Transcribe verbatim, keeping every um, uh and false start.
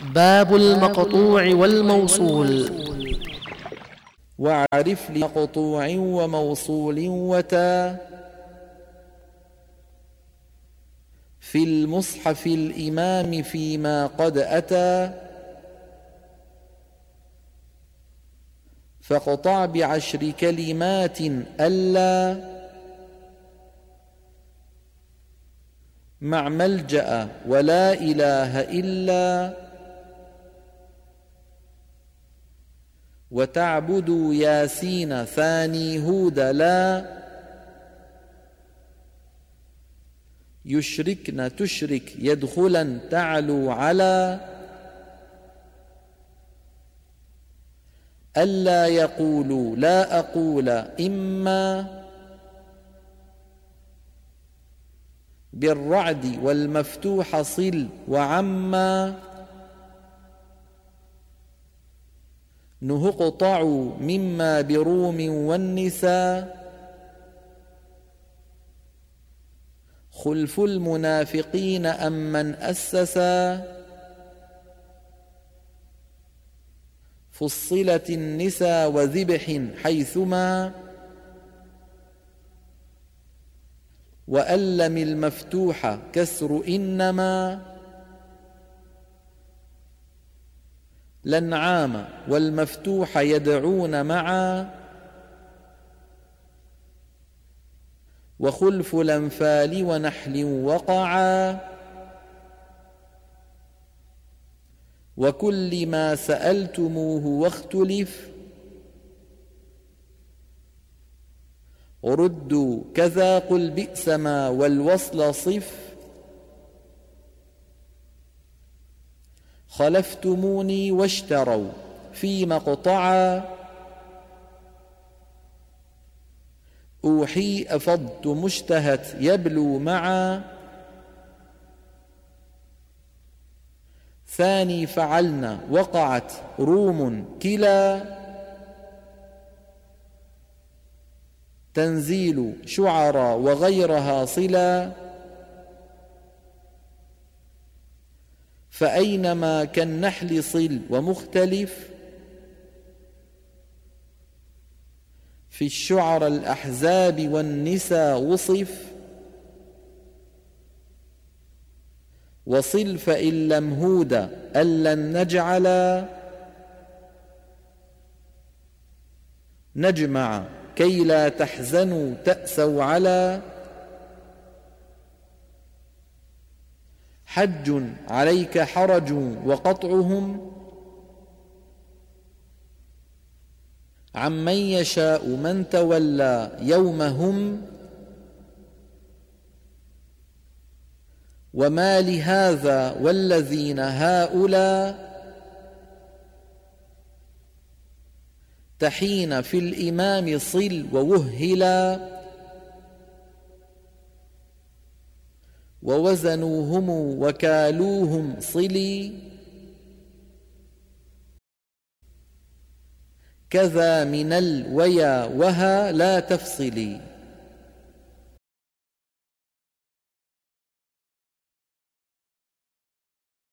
باب المقطوع والموصول. واعرف لمقطوع وموصول وتا في المصحف الإمام فيما قد أتى، فاقطع بعشر كلمات ألا مع ملجأ ولا إله إلا، وتعبدوا ياسين ثاني هود لا، يشركن تشرك يدخلا تعلو على، ألا يقولوا لا أقول إما، بالرعد والمفتوح صل وعما، نهقطعوا مما بروم والنساء، خلف المنافقين أم من أسسا، فصلت النساء وذبح حيثما، وألم المفتوح كسر إنما، الأنعام والمفتوح يدعون معا، وخلف الأنفال ونحل وقعا، وكل ما سألتموه واختلف، ردوا كذا قل بئس ما والوصل صف، خلفتموني واشتروا في مقطعا، أوحي أفضت مشتهت يبلو معا، ثاني فعلنا وقعت روم كلا، تنزيل شعرا وغيرها صلا، فأينما كالنحل صل ومختلف، في الشعر الأحزاب والنساء وصف، وصل فإن لم هود ألن نجعلا، نجمع كي لا تحزنوا تأسوا على، حج عليك حرج وقطعهم، عمن يشاء من تولى يومهم، وما لهذا والذين هؤلاء، تحين في الإمام صل ووهلا، ووزنوهم وكالوهم صلي، كذا من الويا وها لا تفصلي.